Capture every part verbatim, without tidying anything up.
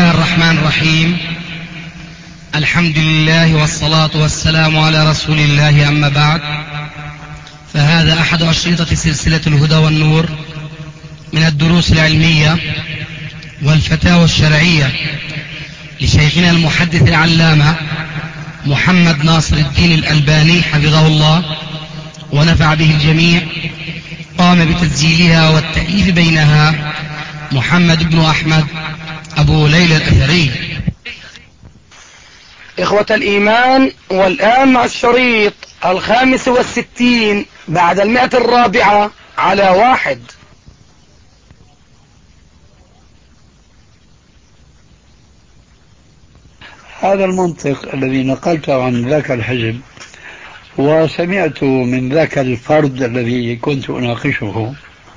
الله الرحمن الرحيم. الحمد لله والصلاة والسلام على رسول الله، أما بعد، فهذا أحد أشرطة سلسلة الهدى والنور من الدروس العلمية والفتاوى الشرعية لشيخنا المحدث العلامة محمد ناصر الدين الألباني حفظه الله ونفع به الجميع. قام بتسجيلها والتأليف بينها محمد بن أحمد أبو ليلى الأثري. إخوة الإيمان، والآن مع الشريط الخامس والستين بعد المئة الرابعة على واحد. هذا المنطق الذي نقلته عن ذاك الحزب وسمعت من ذاك الفرد الذي كنت أناقشه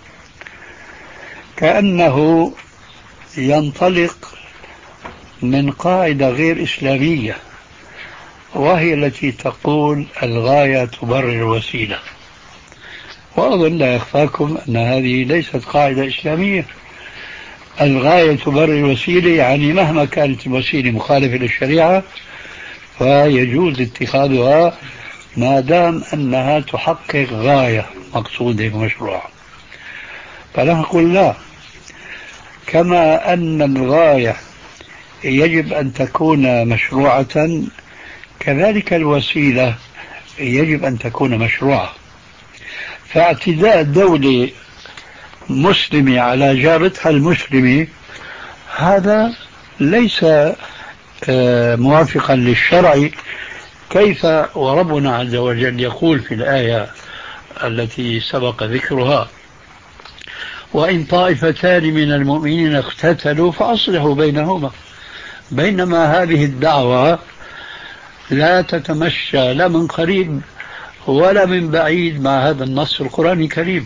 كأنه ينطلق من قاعدة غير إسلامية، وهي التي تقول الغاية تبرر الوسيلة. وأظن لا يخفاكم أن هذه ليست قاعدة إسلامية. الغاية تبرر الوسيلة يعني مهما كانت الوسيلة مخالفة للشريعة فيجوز اتخاذها ما دام أنها تحقق غاية مقصودة ومشروعة. فنقول لا، كما أن الغاية يجب أن تكون مشروعة كذلك الوسيلة يجب أن تكون مشروعة. فاعتداء دولة مسلمة على جارتها المسلمة هذا ليس موافقا للشرع. كيف وربنا عز وجل يقول في الآية التي سبق ذكرها: وإن طائفتان من المؤمنين اقتتلوا فأصلحوا بينهما. بينما هذه الدعوة لا تتمشى لا من قريب ولا من بعيد مع هذا النص القرآني الكريم.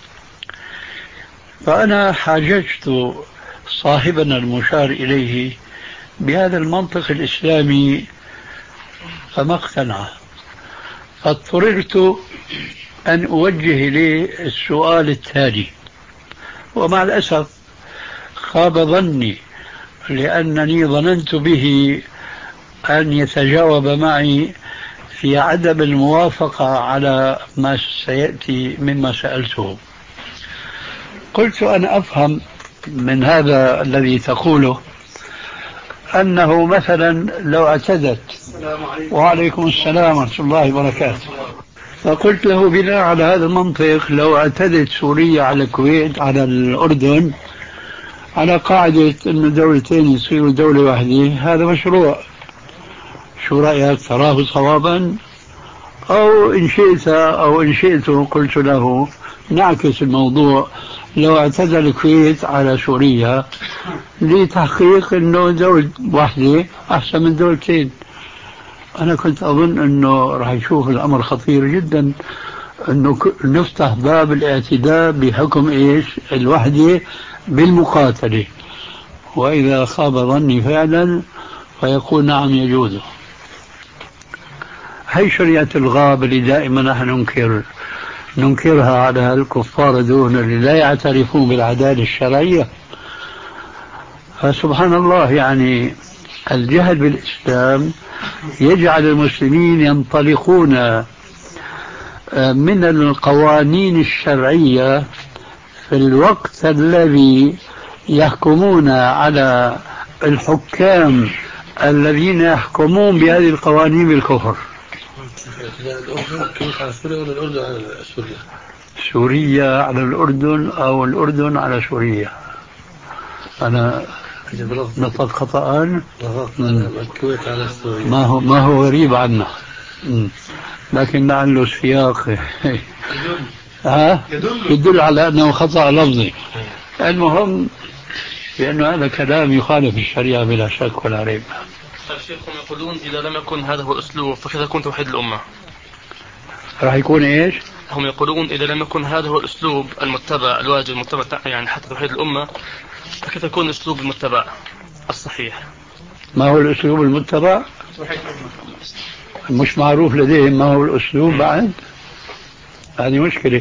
فأنا حاججت صاحبنا المشار إليه بهذا المنطق الإسلامي فما اقتنع، فاضطررت أن أوجه إليه السؤال التالي، ومع الأسف خاب ظني لأنني ظننت به أن يتجاوب معي في عدم الموافقة على ما سيأتي مما سألته. قلت أنا أفهم من هذا الذي تقوله أنه مثلا لو اعتدت، وعليكم السلام ورحمة الله وبركاته، فقلت له بناء على هذا المنطق لو اعتدت سوريا على الكويت على الأردن على قاعدة أن دولتين يصيروا دولة واحدة، هذا مشروع. شو رأيك؟ تراه صوابا؟ أو إن شئت أو إن شئت قلت له نعكس الموضوع، لو اعتدى الكويت على سوريا لتحقيق أنه دولة واحدة أحسن من دولتين. أنا كنت أظن أنه راح يشوف الأمر خطير جدا، أنه نفتح باب الاعتداء بحكم إيش؟ الوحدة بالمقاتلة. وإذا خاب ظني فعلا فيقول نعم يجوز. هي شريعة الغاب اللي دائما نحن ننكر ننكرها على الكفار دون اللي لا يعترفون بالعدالة الشرعية. فسبحان الله، يعني الجهل بالإسلام يجعل المسلمين ينطلقون من القوانين الشرعية في الوقت الذي يحكمون على الحكام الذين يحكمون بهذه القوانين بالكفر. سوريا على الأردن أو الأردن على سوريا. أنا نطق خطأ، ما هو ما هو غريب عنا، لكن لعله السياق ها يدل على أنه خطأ لفظي. المهم لأنه هذا كلام يخالف الشريعة بلا شك ولا ريب. الشيخ هم يقولون إذا لم يكن هذا هو الأسلوب فكيف يكون توحيد الأمة؟ راح يكون إيش؟ هم يقولون إذا لم يكن هذا هو الأسلوب المتبع الواجب المتبع يعني حتى توحيد الأمة فكيف يكون الأسلوب المتبع الصحيح؟ ما هو الأسلوب المتبع؟ مش معروف لديهم ما هو الأسلوب بعد؟ هذه مشكلة.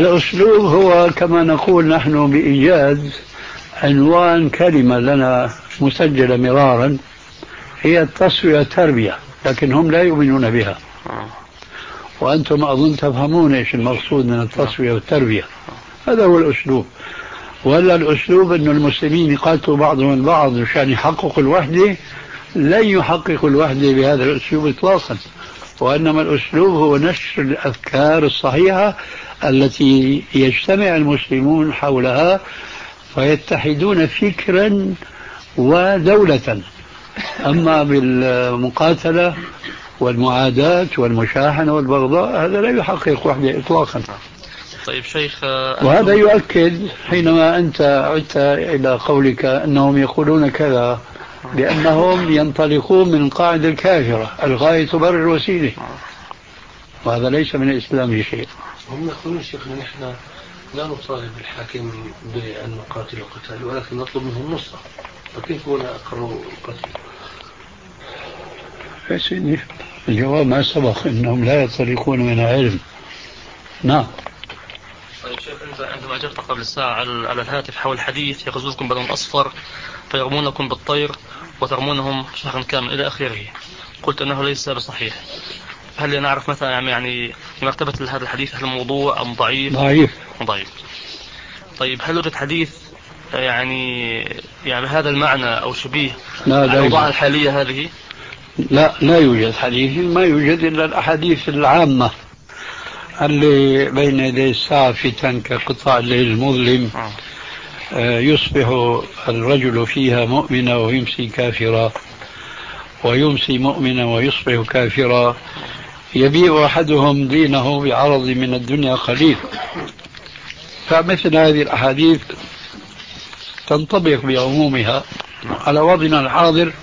الأسلوب هو كما نقول نحن بإيجاز عنوان كلمة لنا مسجلة مرارا هي التصفية والتربية، لكن هم لا يؤمنون بها. وأنتم أظن تفهمون إيش المقصود من التصفية والتربية. هذا هو الأسلوب. ولا الأسلوب أن المسلمين يقاتلوا بعضهم البعض مشان يحققوا الوحدة، لن يحققوا الوحدة بهذا الأسلوب إطلاقا. وإنما الأسلوب هو نشر الأفكار الصحيحة التي يجتمع المسلمون حولها فيتحدون فكرا ودولة. أما بالمقاتلة والمعاداة والمشاحنة والبغضاء هذا لا يحقق وحدة إطلاقا. طيب شيخ، وهذا يؤكد حينما أنت عدت إلى قولك أنهم يقولون كذا بأنهم ينطلقون من القاعدة الكافرة الغاية تبرر الوسيلة، وهذا ليس من الإسلام بشيء. هم يقولون شيخنا نحن لا نطالب الحاكم بأن نقاتل القتال ولكن نطلب منه النصرة، فكيف هنا أقروا القتل؟ يا سيدي الجواب ما سبق، إنهم لا ينطلقون من علم. نعم. طيب شيخ، أنت عندما أجبت قبل ساعة على الهاتف حول الحديث يغزوكم بلون أصفر فيرمونكم بالطير وترمونهم شهرا كامل إلى آخره، قلت أنه ليس بصحيح. هل نعرف مثلا يعني مرتبة هذا الحديث، هل موضوع أم ضعيف؟ ضعيف. ضعيف. طيب هل وجد حديث يعني يعني هذا المعنى أو شبيه على الأوضاع الحالية هذه؟ لا، لا يوجد حديث، ما يوجد إلا الأحاديث العامة اللي بين يدي الساعة فتن كقطاع الليل المظلم، يصبح الرجل فيها مؤمنا ويمسي كافرا، ويمسي مؤمنا ويصبح كافرا، يبيع أحدهم دينه بعرض من الدنيا قليل. فمثل هذه الأحاديث تنطبق بعمومها على وضعنا الحاضر،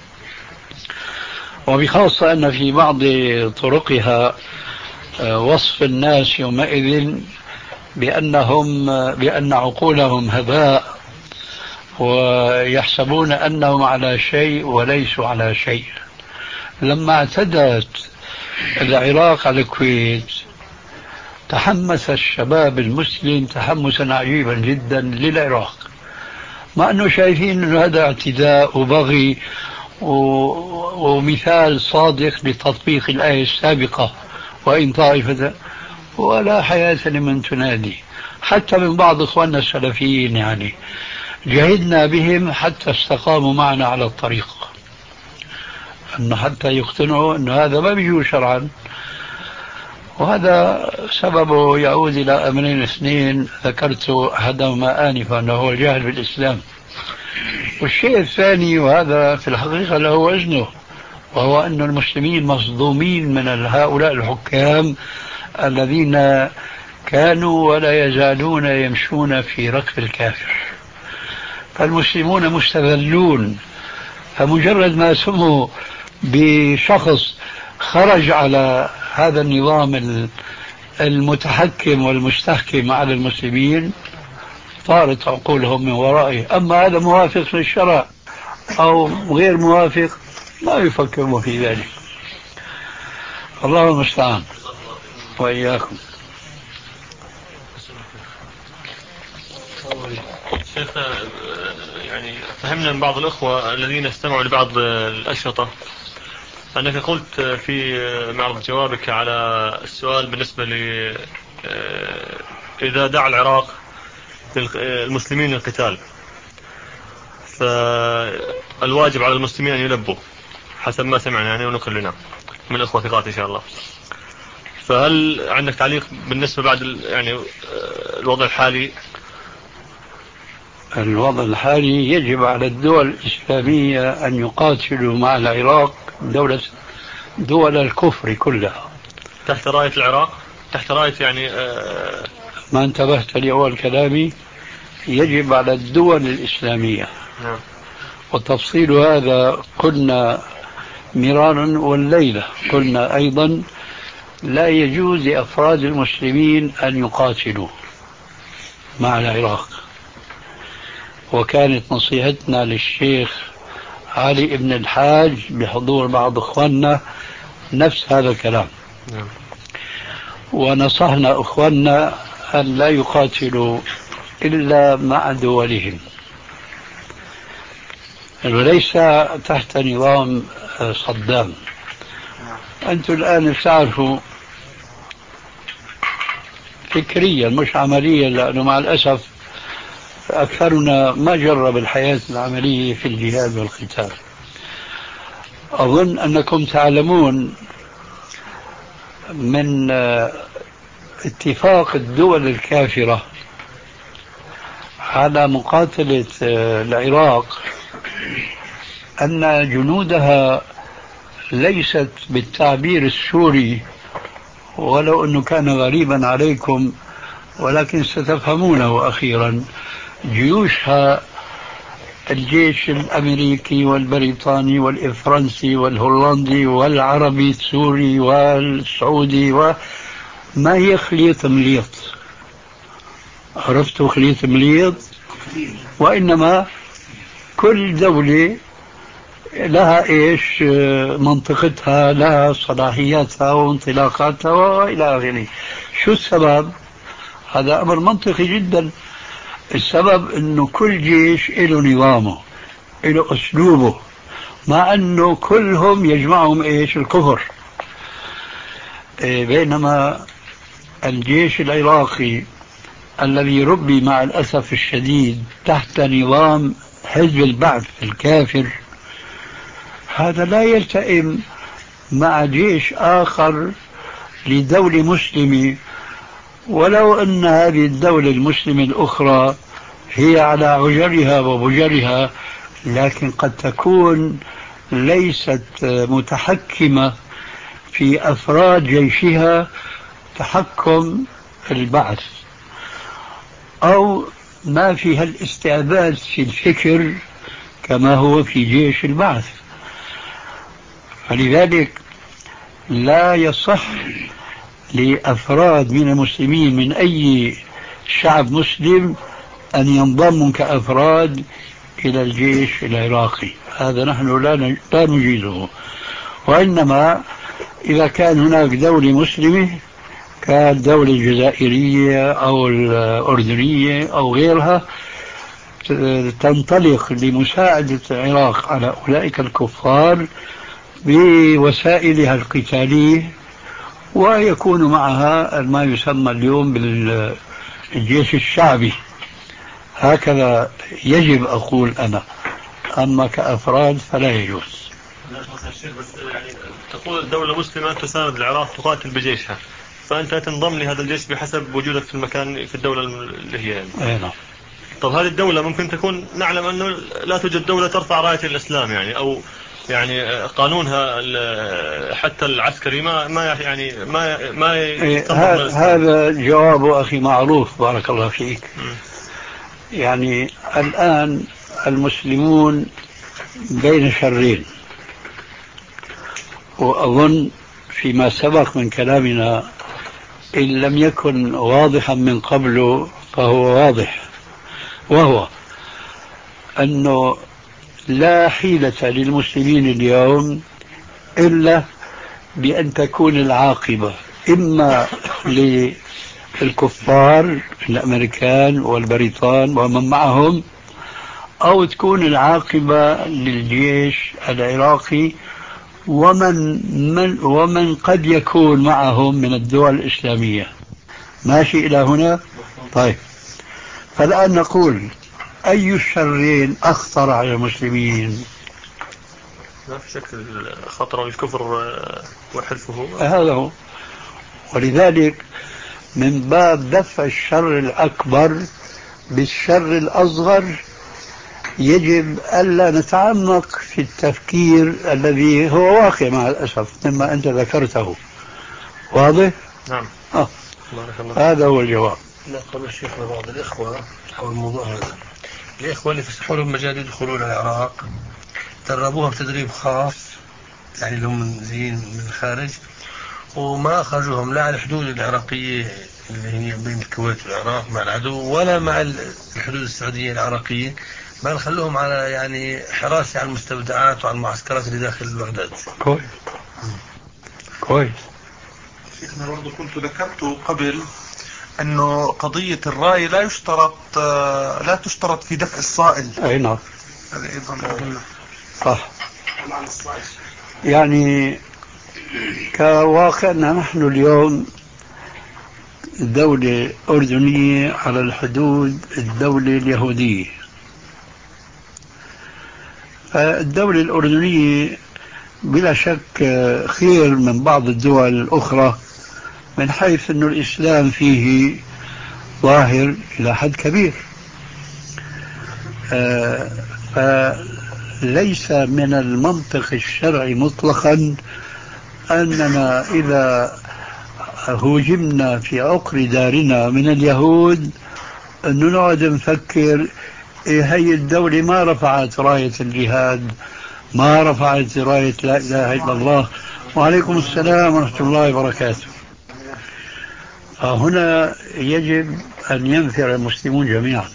وبخاصة أن في بعض طرقها وصف الناس يومئذ بأنهم بأن عقولهم هباء ويحسبون أنهم على شيء وليسوا على شيء. لما اعتدت العراق على الكويت تحمس الشباب المسلم تحمسا عجيبا جدا للعراق، مع أنه شايفين أنه هذا اعتداء وبغي ومثال صادق لتطبيق الآية السابقة وإن طائفة، ولا حياة لمن تنادي. حتى من بعض إخواننا السلفيين يعني جهدنا بهم حتى استقاموا معنا على الطريق، أنه حتى يقتنعوا أن هذا ما بيجوز شرعا. وهذا سببه يعود إلى أمرين اثنين ذكرت أحدهما آنفا أنه هو الجهل بالإسلام، والشيء الثاني وهذا في الحقيقة له وزنه، وهو أن المسلمين مصدومين من هؤلاء الحكام الذين كانوا ولا يزالون يمشون في ركب الكافر. فالمسلمون مستذلون، فمجرد ما سموا بشخص خرج على هذا النظام المتحكم والمستحكم على المسلمين طارت عقولهم من ورائه. أما هذا موافق للشرع أو غير موافق لا يفكرون في ذلك. الله المستعان. وإياكم. شيخ، يعني فهمنا من بعض الأخوة الذين استمعوا لبعض الأشرطة أنك قلت في معرض جوابك على السؤال بالنسبة ل إذا دعا العراق المسلمين للقتال فالواجب على المسلمين أن يلبوا حسب ما سمعنا يعني ونقل لنا من أخوة ثقات إن شاء الله. فهل عندك تعليق بالنسبة بعد يعني الوضع الحالي؟ الوضع الحالي يجب على الدول الإسلامية أن يقاتلوا مع العراق دولة دول الكفر كلها تحت راية العراق، تحت راية يعني آه ما انتبهت لأول كلامي. يجب على الدول الإسلامية نعم. وتفصيل هذا قلنا مرارا والليلة، قلنا أيضا لا يجوز لأفراد المسلمين أن يقاتلوا مع العراق. وكانت نصيحتنا للشيخ علي بن الحاج بحضور بعض أخواننا نفس هذا الكلام. نعم. ونصحنا أخواننا أن لا يقاتلوا إلا مع دولهم. وليس تحت نظام صدام. أنتم الآن بتعرفوا فكريا مش عمليا، لأنه مع الأسف أكثرنا ما جرب الحياة العملية في الجهاد والقتال. أظن أنكم تعلمون من اتفاق الدول الكافرة على مقاتلة العراق أن جنودها ليست بالتعبير السوري، ولو أنه كان غريبا عليكم ولكن ستفهمونه أخيرا. جيوشها الجيش الأمريكي والبريطاني والفرنسي والهولندي والعربي السوري والسعودي، وما هي خليط مليط. عرفتوا خليط مليط؟ وإنما كل دولة لها إيش منطقتها، لها صلاحياتها وانطلاقاتها وإلى آخره. شو السبب؟ هذا أمر منطقي جدا. السبب أنه كل جيش له نظامه، له أسلوبه، مع أنه كلهم يجمعهم إيش؟ الكفر. بينما الجيش العراقي الذي ربي مع الأسف الشديد تحت نظام حزب البعث الكافر، هذا لا يلتئم مع جيش آخر لدولة مسلمة، ولو أن هذه الدولة المسلمة الأخرى هي على عجرها وبجرها، لكن قد تكون ليست متحكمة في أفراد جيشها تحكم البعث، أو ما فيها الاستعباد في الفكر كما هو في جيش البعث. فلذلك لا يصح لأفراد من المسلمين من أي شعب مسلم أن ينضموا كأفراد إلى الجيش العراقي. هذا نحن لا نجيزه. وإنما إذا كان هناك دولة مسلمة كالدولة الجزائرية أو الأردنية أو غيرها تنطلق لمساعدة العراق على أولئك الكفار بوسائلها القتالية، ويكون معها ما يسمى اليوم بالجيش الشعبي. هكذا يجب أقول أنا، أما كأفراد فلا يجوز. تقول دولة مسلمة تساند العراق تقاتل بجيشها، فأنت تنضم لهذا الجيش بحسب وجودك في المكان في الدولة اللي هي يعني. نعم. طب هذه الدولة ممكن تكون نعلم أنه لا توجد دولة ترفع راية الإسلام يعني، أو يعني قانونها حتى العسكري ما ما يعني ما ما هذا جواب أخي معروف بارك الله فيك. م. يعني الآن المسلمون بين شرين، وأظن فيما سبق من كلامنا إن لم يكن واضحا من قبل فهو واضح، وهو أنه لا حيلة للمسلمين اليوم إلا بأن تكون العاقبة إما للكفار الأمريكان والبريطان ومن معهم، أو تكون العاقبة للجيش العراقي ومن من ومن قد يكون معهم من الدول الإسلامية. ماشي إلى هنا؟ طيب، فالآن نقول أي الشرين أخطر على المسلمين؟ لا في شك خطر الكفر وحلفه، هذا هو. ولذلك من باب دفع الشر الأكبر بالشر الأصغر يجب ألا نتعمق في التفكير الذي هو واقع مع الأسف مما أنت ذكرته. واضح؟ نعم. آه. هذا هو الجواب. لا قبل الشيخ بعض الإخوة حول الموضوع هذا، الإخوة اللي فتحوا لهم مجال يدخلون العراق دربوها بتدريب خاص، يعني لهم من زين من الخارج، وما أخرجوهم لا على الحدود العراقية اللي هي بين الكويت والعراق مع العدو، ولا مع الحدود السعودية العراقية، بل خلوهم على يعني حراسة على المستودعات وعلى المعسكرات اللي داخل بغداد. كويس كويس. شيخنا برضو كنت ذكرت قبل أنه قضية الراية لا يشترط لا تشترط في دفع الصائل. أي نعم. هذا أيضا صح. يعني كواقعنا نحن اليوم دولة أردنية على الحدود الدولة اليهودية. الدولة الأردنية بلا شك خير من بعض الدول الأخرى من حيث أن الإسلام فيه ظاهر إلى حد كبير، فليس من المنطق الشرعي مطلقا أننا إذا هوجمنا في عقر دارنا من اليهود أنه نقعد نفكر إيه هي الدولة ما رفعت راية الجهاد، ما رفعت راية لا إله إلا الله. وعليكم السلام ورحمة الله وبركاته. فهنا يجب أن ينفر المسلمون جميعا،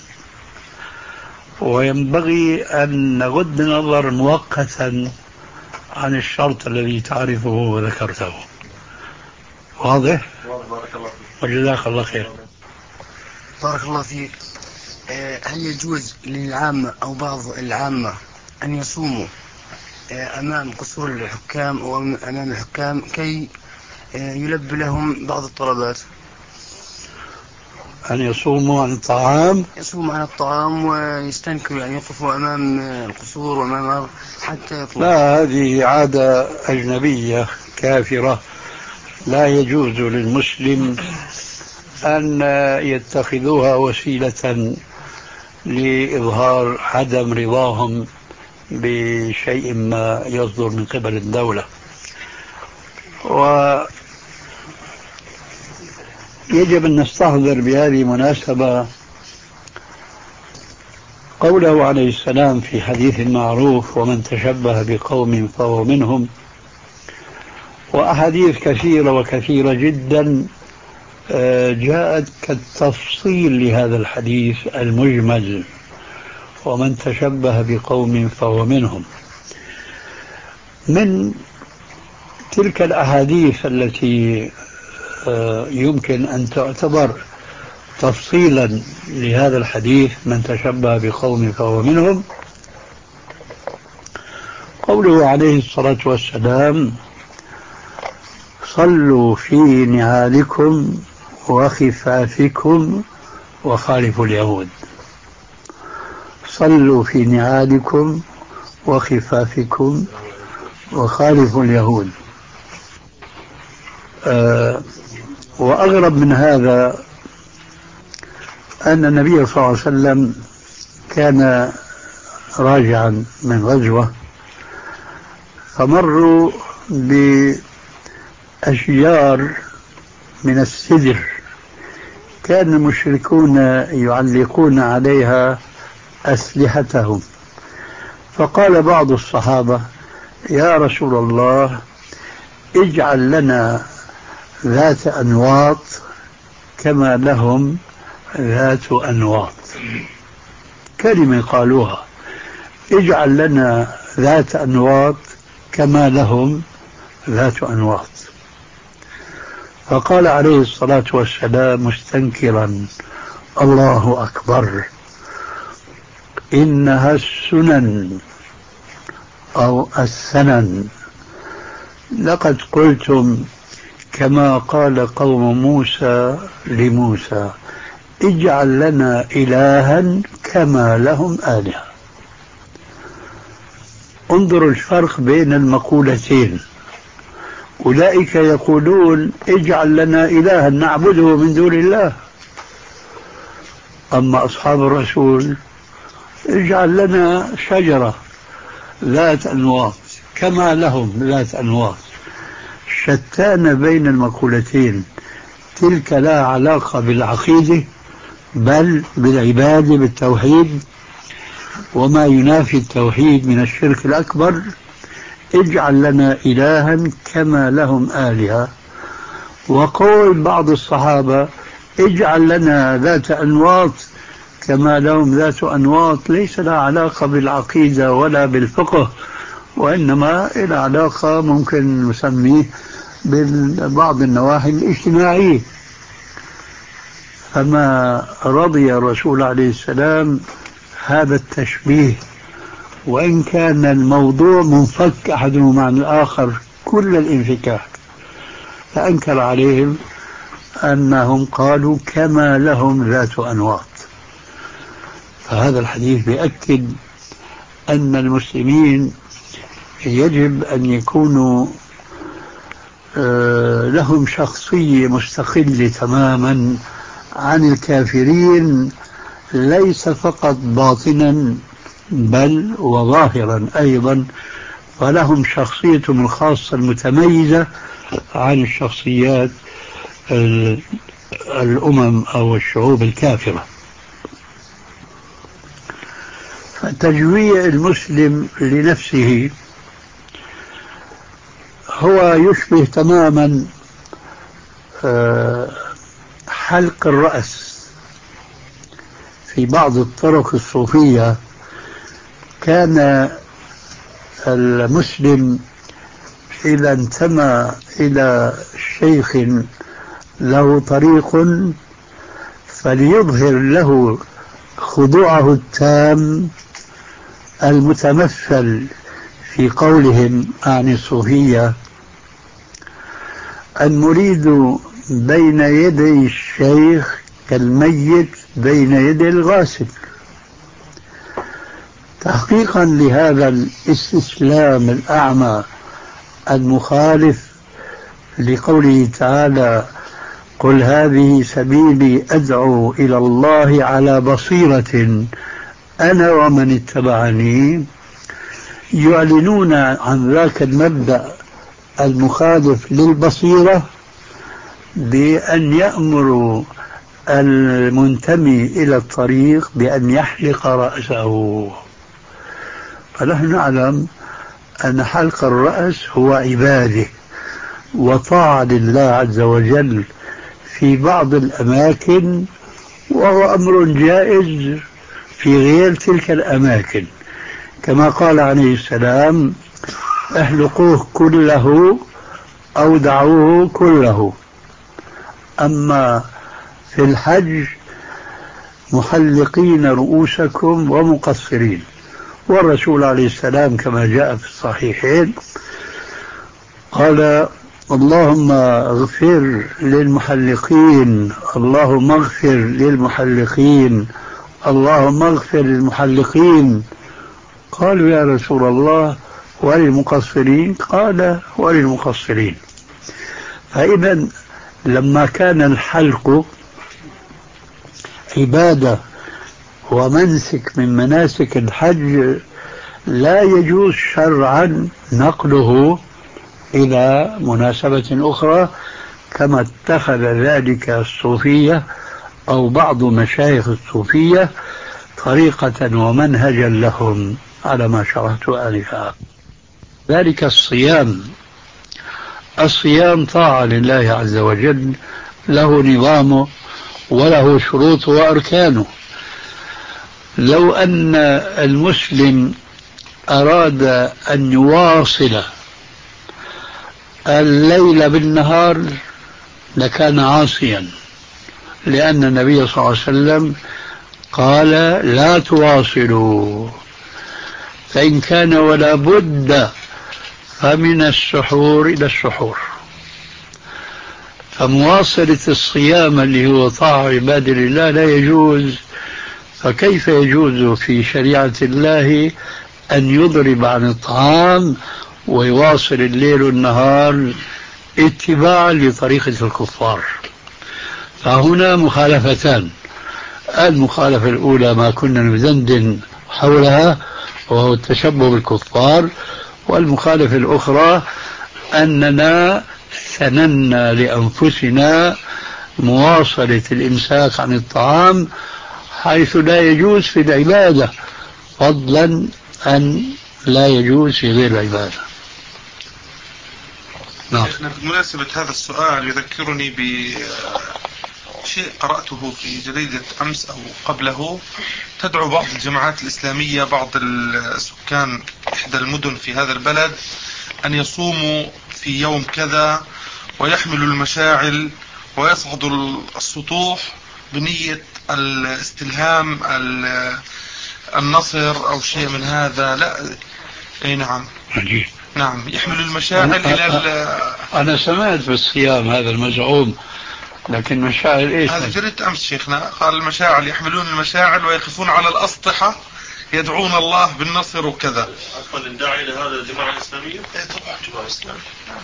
وينبغي أن نغض النظر مؤقتا عن الشرط الذي تعرفه وذكرته. واضح؟ وجزاك الله خير. بارك الله فيك. هل يجوز للعامة أو بعض العامة أن يصوموا أمام قصور الحكام أو أمام الحكام كي يلبي لهم بعض الطلبات؟ أن يصوموا عن الطعام؟ يصوموا عن الطعام ويستنكروا يعني يقفوا أمام القصور وأمام حتى يطلعوا. لا، هذه عادة أجنبية كافرة، لا يجوز للمسلم أن يتخذوها وسيلة لإظهار عدم رضاهم بشيء ما يصدر من قبل الدولة. ويجب أن نستحضر بهذه المناسبة قوله عليه السلام في حديث معروف: ومن تشبه بقوم فهو منهم. وأحاديث كثيرة وكثيرة جدا جاءت كالتفصيل لهذا الحديث المجمل: ومن تشبه بقوم فهو منهم. من تلك الأحاديث التي يمكن أن تعتبر تفصيلا لهذا الحديث من تشبه بقوم فهو منهم قوله عليه الصلاة والسلام: صلوا في نعالكم وخفافكم وخالفوا اليهود. صلوا في نعالكم وخفافكم وخالفوا اليهود. أه وأغرب من هذا أن النبي صلى الله عليه وسلم كان راجعا من غزوة، فمروا بأشجار من السدر كان المشركون يعلقون عليها أسلحتهم، فقال بعض الصحابة: يا رسول الله، اجعل لنا ذات أنواط كما لهم ذات أنواط. كلمة قالوها: اجعل لنا ذات أنواط كما لهم ذات أنواط. فقال عليه الصلاة والسلام مستنكرا: الله أكبر، إنها السنن أو السنن. لقد قلتم كما قال قوم موسى لموسى: اجعل لنا إلها كما لهم آلهة. انظروا الفرق بين المقولتين. أولئك يقولون: اجعل لنا إلها نعبده من دون الله. أما أصحاب الرسول: اجعل لنا شجرة ذات أنواط كما لهم ذات أنواط. شتان بين المقولتين. تلك لا علاقة بالعقيدة بل بالعبادة بالتوحيد، وما ينافي التوحيد من الشرك الأكبر. اجعل لنا إلها كما لهم آلهة. وقول بعض الصحابة: اجعل لنا ذات أنواط كما لهم ذات أنواط، ليس لها علاقة بالعقيدة ولا بالفقه، وإنما إلى علاقة ممكن نسميه ببعض النواحي الاجتماعية. فما رضي الرسول عليه السلام هذا التشبيه وإن كان الموضوع منفك أحدهما عن الآخر كل الانفكاك. فأنكر عليهم أنهم قالوا كما لهم ذات أنواط. فهذا الحديث بيأكد أن المسلمين يجب أن يكونوا لهم شخصية مستقلة تماما عن الكافرين، ليس فقط باطنا بل وظاهرا أيضا، فلهم شخصيتهم الخاصة المتميزة عن الشخصيات الأمم أو الشعوب الكافرة. فتجويع المسلم لنفسه هو يشبه تماما حلق الرأس. في بعض الطرق الصوفية كان المسلم إذا انتمى إلى شيخ له طريق فليظهر له خضوعه التام المتمثل في قولهم عن الصوفية: المريد بين يدي الشيخ كالميت بين يدي الغاسل. تحقيقا لهذا الاستسلام الأعمى المخالف لقوله تعالى: قل هذه سبيلي أدعو إلى الله على بصيرة أنا ومن اتبعني، يعلنون عن ذاك المبدأ المخالف للبصيرة بأن يأمروا المنتمي إلى الطريق بأن يحلق رأسه. فنحن نعلم أن حلق الرأس هو عبادة وطاعة لله عز وجل في بعض الأماكن، وهو أمر جائز في غير تلك الأماكن، كما قال عليه السلام: احلقوه كله أو دعوه كله. أما في الحج محلقين رؤوسكم ومقصرين. والرسول عليه السلام كما جاء في الصحيحين قال: اللهم اغفر للمحلقين، اللهم اغفر للمحلقين، اللهم اغفر للمحلقين. قالوا: يا رسول الله وللمقصرين؟ قال: وللمقصرين. فإذا لما كان الحلق عبادة ومنسك من مناسك الحج لا يجوز شرعا نقله إلى مناسبة أخرى، كما اتخذ ذلك الصوفية أو بعض مشايخ الصوفية طريقة ومنهجا لهم على ما شرحت آنفا. ذلك الصيام الصيام طاعة لله عز وجل، له نظامه وله شروطه وأركانه. لو أن المسلم أراد أن يواصل الليل بالنهار لكان عاصيا، لأن النبي صلى الله عليه وسلم قال: لا تواصلوا، فإن كان ولا بد فمن السحور إلى السحور. فمواصلة الصيام اللي هو طاعة عباد الله لا يجوز. فكيف يجوز في شريعة الله أن يضرب عن الطعام ويواصل الليل والنهار اتباعا لطريقة الكفار؟ فهنا مخالفتان. المخالفة الأولى ما كنا ندندن حولها وهو التشبه بالكفار، والمخالفة الأخرى أننا سننا لأنفسنا مواصلة الإمساك عن الطعام حيث لا يجوز في العبادة، فضلا أن لا يجوز في غير العبادة. نعم. بمناسبة هذا السؤال يذكرني بشيء قرأته في جريدة أمس أو قبله. تدعو بعض الجماعات الإسلامية بعض السكان إحدى المدن في هذا البلد أن يصوموا في يوم كذا ويحملوا المشاعل ويصعدوا السطوح بنية الاستلهام النصر أو شيء من هذا، لا. أي نعم. عجيب. نعم، يحمل المشاعر إلى ال... أنا سمعت بالصيام هذا المزعوم، لكن مشاعر إيش؟ هذا جريت أمس شيخنا قال المشاعر، يحملون المشاعر ويقفون على الأسطحة يدعون الله بالنصر وكذا. أصلا الداعي لهذا الجماعة الإسلامية؟ إيه طبعا جماعة إسلامية.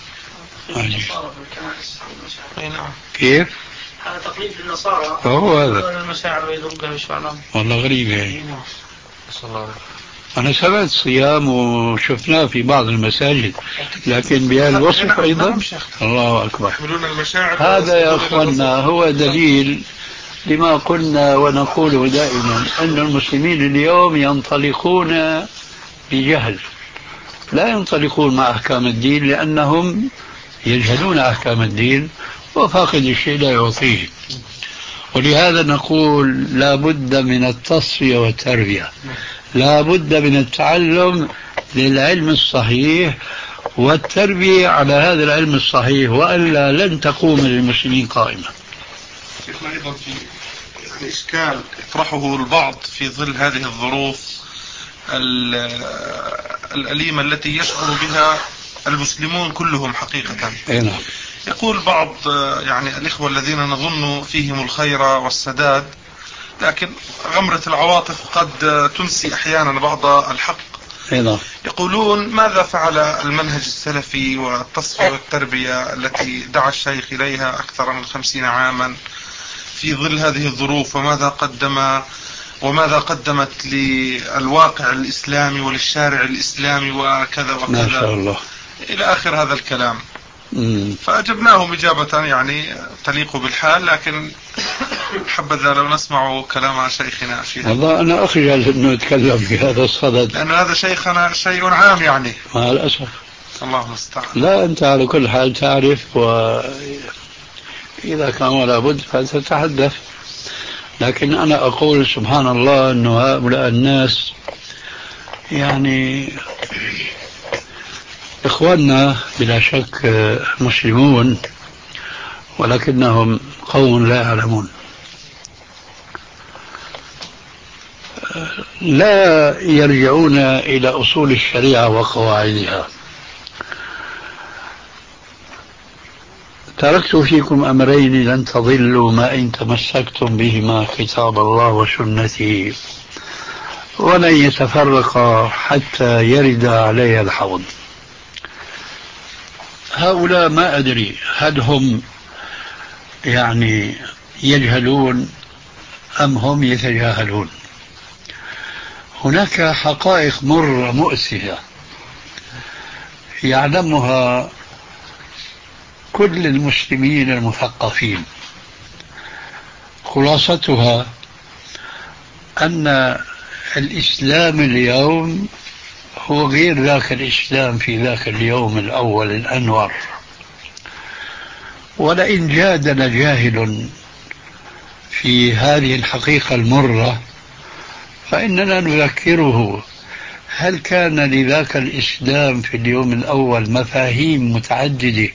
أي نعم. كيف؟ هذا تقليد للنصارى. هو هذا المشاعر ويدعون بها الشعراء. والله غريب يعني. صلى الله عليه. أنا سمعت صيام وشفناه في بعض المساجد، لكن بهالوصف أيضا. الله أكبر. هذا يا أخوانا هو دليل لما قلنا ونقوله دائما، أن المسلمين اليوم ينطلقون بجهل، لا ينطلقون مع أحكام الدين لأنهم يجهلون أحكام الدين، وفاقد الشيء لا يعطيه. ولهذا نقول لا بد من التصفية والتربية، لا بد من التعلم للعلم الصحيح والتربية على هذا العلم الصحيح، وألا لن تقوم للمسلمين قائمة. شيخنا أيضا في يعني إشكال يطرحه البعض في ظل هذه الظروف الأليمة التي يشعر بها المسلمون كلهم حقيقة. نعم. يقول بعض يعني الإخوة الذين نظن فيهم الخير والسداد، لكن غمرة العواطف قد تنسي أحيانا بعض الحق. نعم. يقولون ماذا فعل المنهج السلفي والتصفية والتربية التي دعا الشيخ إليها أكثر من خمسين عاما في ظل هذه الظروف، وماذا قدم وماذا قدمت للواقع الإسلامي وللشارع الإسلامي وكذا وكذا ما شاء الله إلى آخر هذا الكلام. مم. فأجبناهم إجابة يعني تليق بالحال، لكن حبذا لو نسمع كلام شيخنا فيها. والله أنا أخجل أنه أتكلم في هذا الصدد، لأن هذا شيخنا شيء عام يعني. مع الأسف. الله المستعان. لا، أنت على كل حال تعرف، وإذا كان لابد فتتحدث، لكن أنا أقول سبحان الله أن هؤلاء الناس يعني إخواننا بلا شك مسلمون، ولكنهم قوم لا يعلمون، لا يرجعون إلى أصول الشريعة وقواعدها. تركت فيكم أمرين لن تضلوا ما إن تمسكتم بهما، كتاب الله وسنتي، ولن يتفرقا حتى يرد علي الحوض. هؤلاء ما أدري هل هم يعني يجهلون أم هم يتجاهلون. هناك حقائق مرة مؤسفة يعلمها كل المسلمين المثقفين، خلاصتها أن الإسلام اليوم هو غير ذاك الإسلام في ذاك اليوم الأول الأنور. ولئن جادل جاهل في هذه الحقيقة المرة فإننا نذكره، هل كان لذاك الإسلام في اليوم الأول مفاهيم متعددة،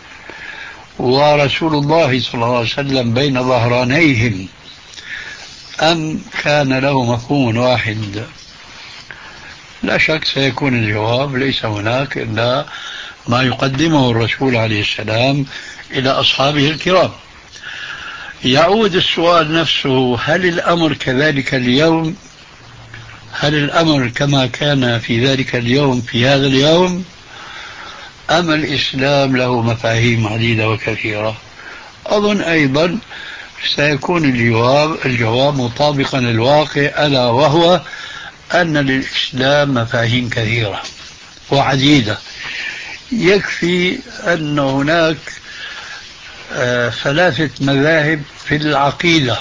ورسول الله صلى الله عليه وسلم بين ظهرانيهم، أم كان له مفهوم واحد؟ لا شك سيكون الجواب ليس هناك إلا ما يقدمه الرسول عليه السلام إلى أصحابه الكرام. يعود السؤال نفسه، هل الأمر كذلك اليوم؟ هل الأمر كما كان في ذلك اليوم في هذا اليوم، أم الإسلام له مفاهيم عديدة وكثيرة؟ أظن أيضا سيكون الجواب الجواب مطابقا للواقع، ألا وهو أن للإسلام مفاهيم كثيرة وعديدة. يكفي أن هناك آه ثلاثة مذاهب في العقيدة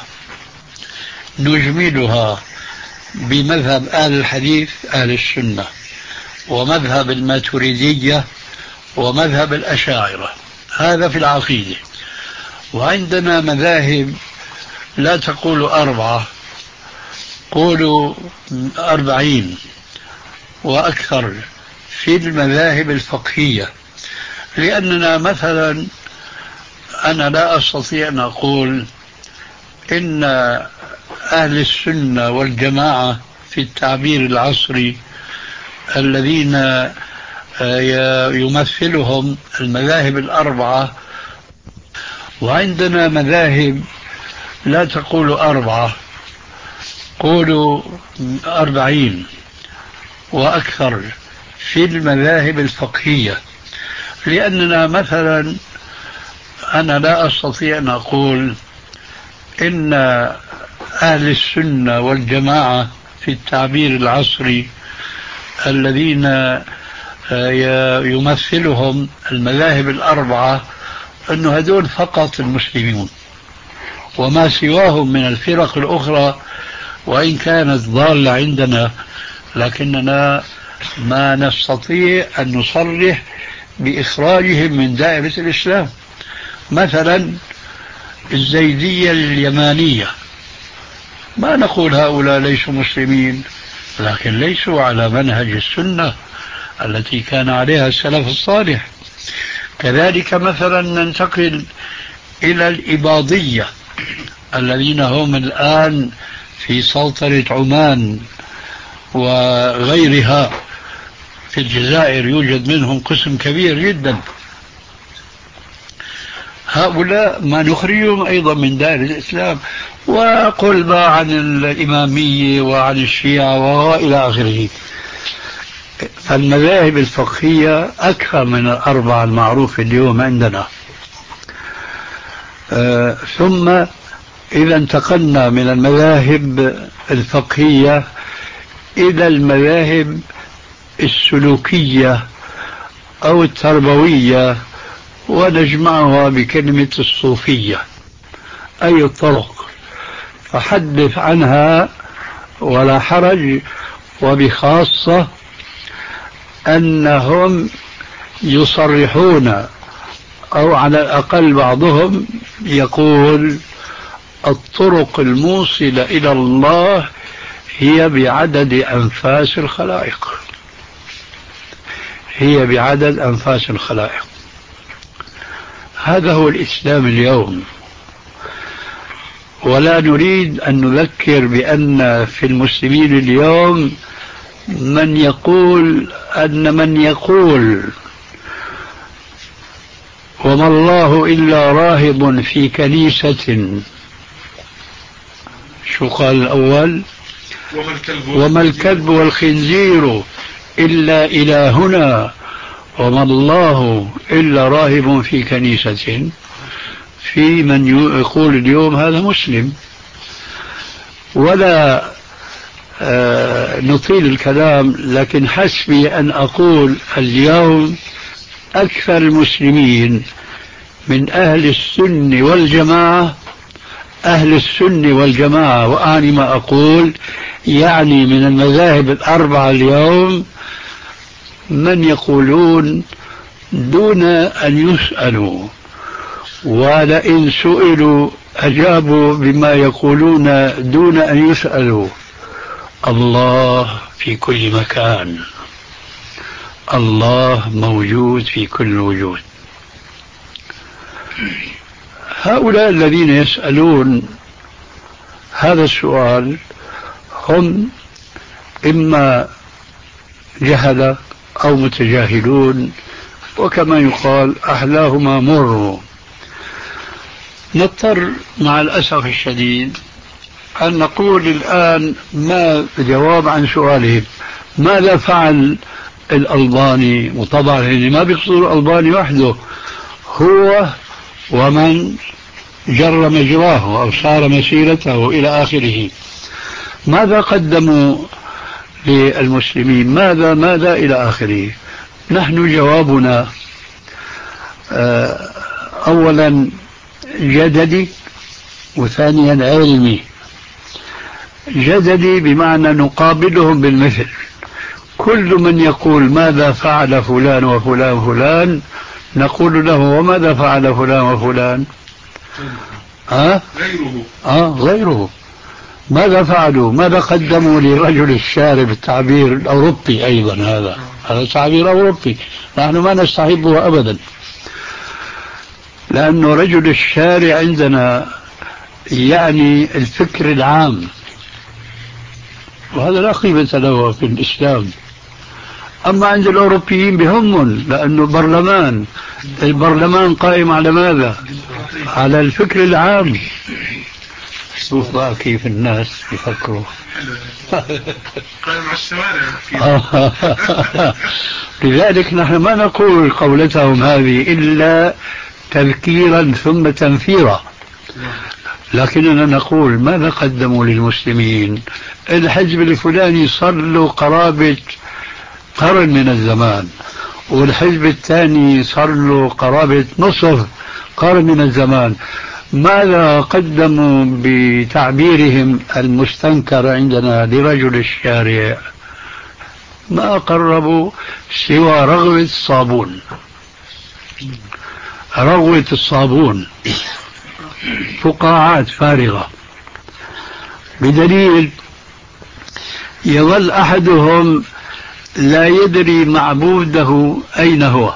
نجملها بمذهب أهل الحديث أهل السنة، ومذهب الماتريدية، ومذهب الأشاعرة. هذا في العقيدة. وعندنا مذاهب لا تقول أربعة، قولوا أربعين وأكثر في المذاهب الفقهية. لأننا مثلا أنا لا أستطيع أن أقول إن أهل السنة والجماعة في التعبير العصري الذين يمثلهم المذاهب الأربعة، وعندنا مذاهب لا تقول أربعة، قولوا أربعين وأكثر في المذاهب الفقهية. لأننا مثلا أنا لا أستطيع أن أقول إن أهل السنة والجماعة في التعبير العصري الذين يمثلهم المذاهب الأربعة أن هذول فقط المسلمون، وما سواهم من الفرق الأخرى وإن كانت ضالة عندنا لكننا ما نستطيع أن نصرح بإخراجهم من دائرة الإسلام. مثلا الزيدية اليمانية ما نقول هؤلاء ليسوا مسلمين، لكن ليسوا على منهج السنة التي كان عليها السلف الصالح. كذلك مثلا ننتقل إلى الإباضية الذين هم الآن في سلطنة عمان وغيرها، في الجزائر يوجد منهم قسم كبير جدا. هؤلاء ما نخرجهم أيضا من دائرة الإسلام، وقل ما عن الإمامية وعن الشيعة وإلى آخره. فالمذاهب الفقهية أكثر من الأربعة المعروفة اليوم عندنا. آه ثم إذا انتقلنا من المذاهب الفقهية إلى المذاهب السلوكية أو التربوية، ونجمعها بكلمة الصوفية، أي الطرق، فحدث عنها ولا حرج. وبخاصة أنهم يصرحون أو على الأقل بعضهم يقول الطرق الموصلة إلى الله هي بعدد أنفاس الخلائق، هي بعدد أنفاس الخلائق. هذا هو الإسلام اليوم. ولا نريد أن نذكر بأن في المسلمين اليوم من يقول أن من يقول وما الله إلا راهب في كنيسة، شو قال الأول؟ وما الكلب والخنزير إلا إلهنا وما الله إلا راهب في كنيسة. في من يقول اليوم هذا مسلم. ولا آه نطيل الكلام، لكن حسبي أن أقول اليوم أكثر المسلمين من أهل السنة والجماعة، أهل السنة والجماعة، وأعني ما أقول يعني من المذاهب الأربعة اليوم، من يقولون دون أن يسألوا، ولئن سئلوا أجابوا بما يقولون دون أن يسألوا: الله في كل مكان، الله موجود في كل وجود. هؤلاء الذين يسألون هذا السؤال هم إما جهلة أو متجاهلون، وكما يقال أحلاهما مر. نضطر مع الأسف الشديد أن نقول الآن ما جواب عن سؤالهم: ماذا فعل الألباني؟ وطبعا ما بيقصد الألباني وحده، هو ومن جر مجراه أو سار مسيرته إلى آخره. ماذا قدموا للمسلمين؟ ماذا ماذا إلى آخره. نحن جوابنا أولا جدلي، وثانيا علمي. جدلي بمعنى نقابلهم بالمثل، كل من يقول ماذا فعل فلان وفلان وفلان نقول له: وماذا فعل فلان وفلان؟ ها؟ غيره. آه غيره. ماذا فعلوا؟ ماذا قدموا لرجل الشارع بالتعبير الأوروبي؟ أيضا هذا هذا تعبير أوروبي نحن ما نستحبه أبدا، لأنه رجل الشارع عندنا يعني الفكر العام، وهذا لا قيمة له في الإسلام. أما عند الأوروبيين بهمهم، لأنه برلمان، البرلمان قائم على ماذا؟ على الفكر العام. شوف بقى كيف الناس يفكروا. قائم على الشوارع. لذلك نحن ما نقول قولتهم هذه إلا تذكيرا ثم تنفيرا، لكننا نقول ماذا قدموا للمسلمين؟ الحزب الفلاني صار له قرابة قرن من الزمان، والحزب الثاني صار له قرابة نصف قرن من الزمان. ماذا قدموا بتعبيرهم المستنكر عندنا لرجل الشارع؟ ما قربوا سوى رغوة الصابون، رغوة الصابون، فقاعات فارغة، بدليل يظل أحدهم لا يدري معبوده أين هو،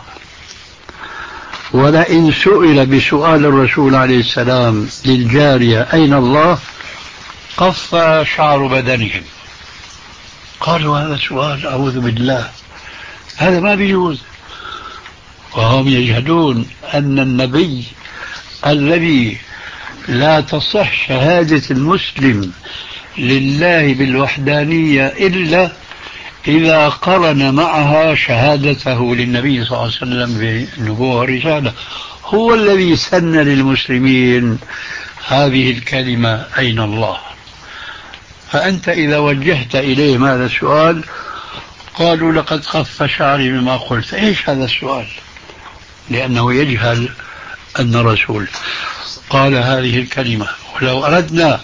ولئن سئل بسؤال الرسول عليه السلام للجارية أين الله قف شعر بدنهم. قالوا هذا سؤال أعوذ بالله، هذا ما بيجوز. وهم يجهلون أن النبي الذي لا تصح شهادة المسلم لله بالوحدانية إلا إذا قرن معها شهادته للنبي صلى الله عليه وسلم بالنبوة والرسالة، هو الذي سن للمسلمين هذه الكلمة أين الله. فأنت إذا وجهت إليهم هذا السؤال قالوا لقد خف شعري مما قلت. إيش هذا السؤال؟ لأنه يجهل أن الرسول قال هذه الكلمة. ولو أردنا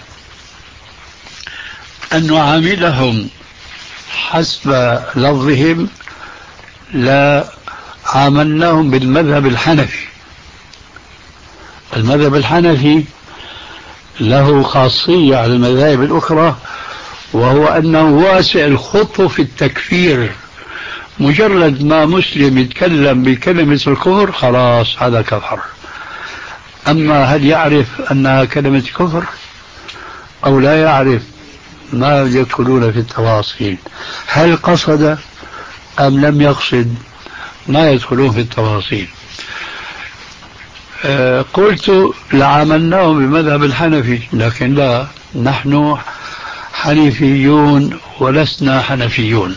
أن نعاملهم حسب لفظهم لا عاملناهم بالمذهب الحنفي. المذهب الحنفي له خاصية على المذاهب الأخرى، وهو أنه واسع الخط في التكفير. مجرد ما مسلم يتكلم بكلمة الكفر خلاص هذا كفر. أما هل يعرف أنها كلمة كفر أو لا يعرف؟ ما يدخلون في التفاصيل. هل قصد أم لم يقصد؟ ما يدخلون في التفاصيل. أه قلت لعاملناهم بمذهب الحنفي، لكن لا، نحن حنيفيون ولسنا حنفيون.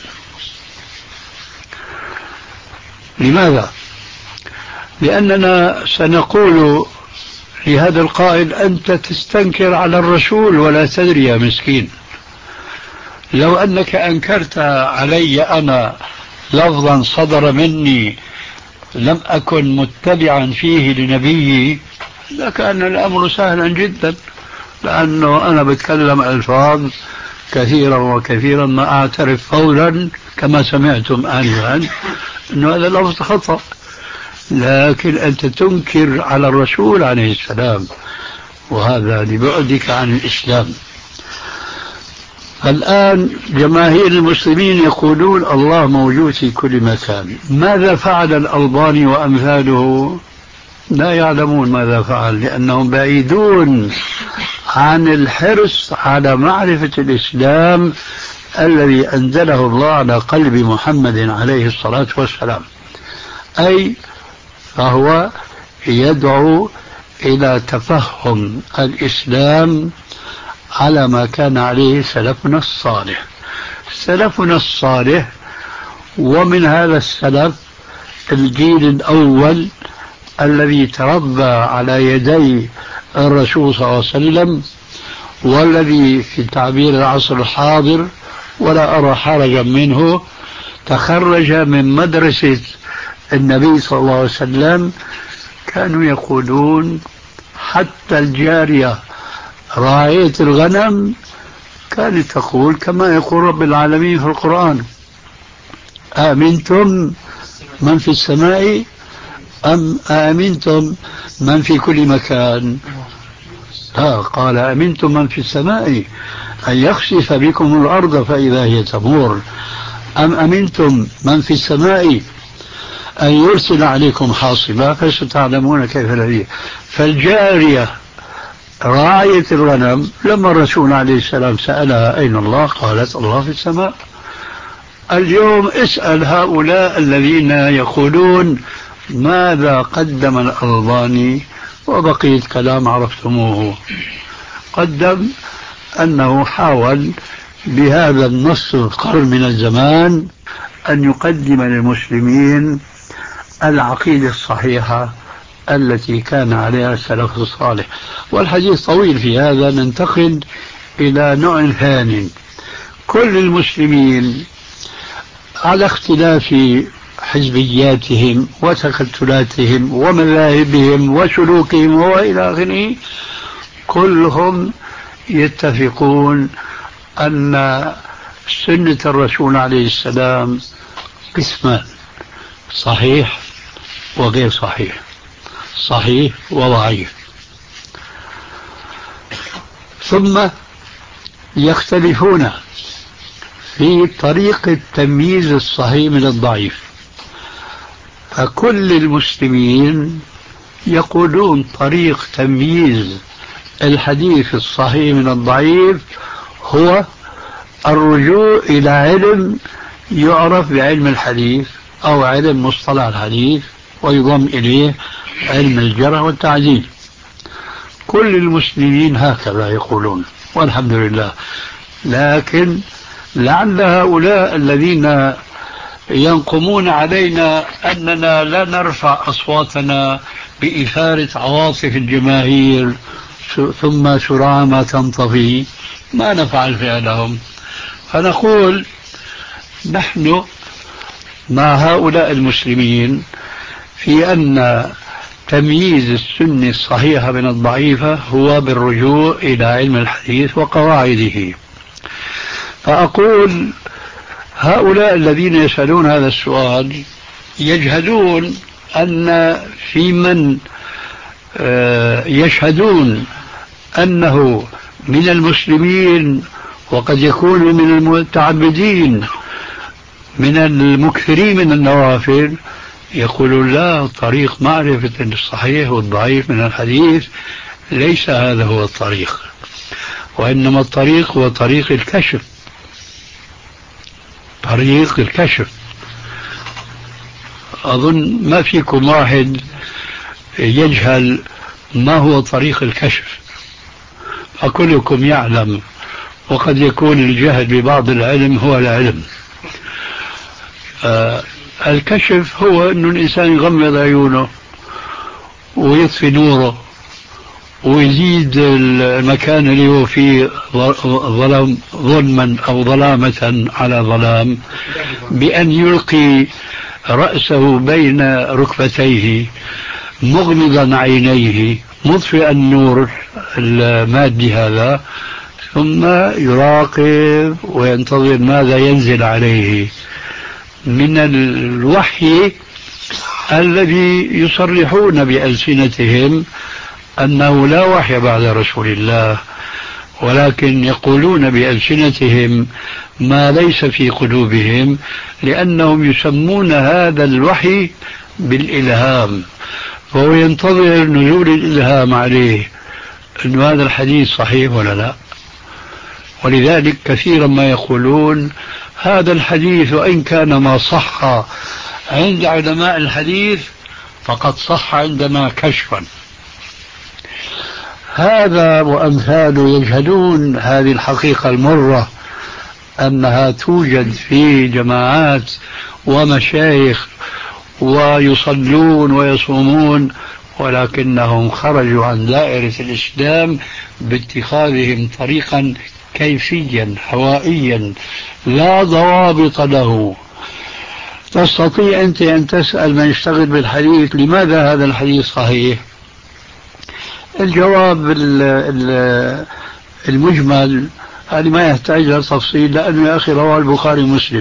لماذا؟ لأننا سنقول لهذا القائل أنت تستنكر على الرسول ولا تدري يا مسكين. لو أنك أنكرت علي أنا لفظا صدر مني لم أكن متبعا فيه لنبيي لكان الأمر سهلا جدا، لأنه أنا بتكلم ألفاظ كثيرا وكثيرا ما أعترف فورا كما سمعتم آنفا أنه هذا لفظ خطأ. لكن أنت تنكر على الرسول عليه السلام، وهذا لبعدك عن الإسلام. الآن جماهير المسلمين يقولون الله موجود في كل مكان. ماذا فعل الألباني وأمثاله؟ لا يعلمون ماذا فعل، لأنهم بعيدون عن الحرص على معرفة الإسلام الذي أنزله الله على قلب محمد عليه الصلاة والسلام. أي فهو يدعو إلى تفهم الإسلام على ما كان عليه سلفنا الصالح. سلفنا الصالح، ومن هذا السلف الجيل الأول الذي تربى على يدي الرسول صلى الله عليه وسلم، والذي في تعبير العصر الحاضر ولا أرى حرجا منه تخرج من مدرسة النبي صلى الله عليه وسلم. كانوا يقولون حتى الجارية راعية الغنم كانت تقول كما يقول رب العالمين في القرآن: آمنتم من في السماء أم آمنتم من في كل مكان؟ لا، قال آمنتم من في السماء أن يخسف بكم الأرض فإذا هي تمور، أم أمنتم من في السماء أن يرسل عليكم حاصبا فستعلمون كيف الذي. فالجارية راعية الغنم لما الرسول عليه السلام سألها أين الله قالت الله في السماء. اليوم اسأل هؤلاء الذين يقولون ماذا قدم الألباني، وبقية كلام عرفتموه. قدم أنه حاول بهذا النص القرن من الزمان أن يقدم للمسلمين العقيدة الصحيحة التي كان عليها السلف الصالح. والحديث طويل في هذا، ننتقل إلى نوع ثاني. كل المسلمين على اختلاف حزبياتهم وتكتلاتهم ومذاهبهم وسلوكهم وإلى آخره، كلهم يتفقون أن سنة الرسول عليه السلام قسمان: صحيح وغير صحيح، صحيح وضعيف. ثم يختلفون في طريقة تمييز الصحيح من الضعيف. فكل المسلمين يقولون طريق تمييز الحديث الصحيح من الضعيف هو الرجوع إلى علم يعرف بعلم الحديث أو علم مصطلح الحديث، ويضم إليه علم الجرح والتعديل. كل المسلمين هكذا يقولون والحمد لله. لكن لعل هؤلاء الذين ينقمون علينا أننا لا نرفع أصواتنا بإثارة عواطف الجماهير ثم سرعان ما تنطفي، ما نفعل فعلهم. فنقول نحن مع هؤلاء المسلمين في أن تمييز السنة الصحيحة من الضعيفة هو بالرجوع إلى علم الحديث وقواعده. فأقول هؤلاء الذين يسألون هذا السؤال يجهدون أن في من يشهدون أنه من المسلمين وقد يكون من المتعبدين من المكثرين من النوافل، يقولون لا، طريق معرفة الصحيح والضعيف من الحديث ليس هذا هو الطريق، وإنما الطريق هو طريق الكشف. طريق الكشف أظن ما فيكم واحد يجهل ما هو طريق الكشف، فكلكم يعلم، وقد يكون الجهل ببعض العلم هو العلم. آه الكشف هو أن الإنسان يغمض عيونه ويطفي نوره ويزيد المكان اللي هو فيه ظلم ظلما أو ظلامة على ظلام بأن يلقي رأسه بين ركبتيه مغمضا عينيه مطفئ النور المادي هذا، ثم يراقب وينتظر ماذا ينزل عليه من الوحي الذي يصرحون بألسنتهم أنه لا وحي بعد رسول الله، ولكن يقولون بألسنتهم ما ليس في قلوبهم، لأنهم يسمون هذا الوحي بالإلهام، فهو ينتظر نزول الإلهام عليه أن هذا الحديث صحيح ولا لا. ولذلك كثيرا ما يقولون هذا الحديث وإن كان ما صح عند علماء الحديث فقد صح عندنا كشفا. هذا وأمثاله يجهلون هذه الحقيقة المرة أنها توجد في جماعات ومشايخ ويصلون ويصومون، ولكنهم خرجوا عن دائرة الإسلام باتخاذهم طريقا كيفيا هوائيا لا ضوابط له. تستطيع أنت أن تسأل من يشتغل بالحديث لماذا هذا الحديث صحيح؟ الجواب المجمل هذا ما يحتاج إلى تفصيل، لأنه يا أخي رواه البخاري ومسلم.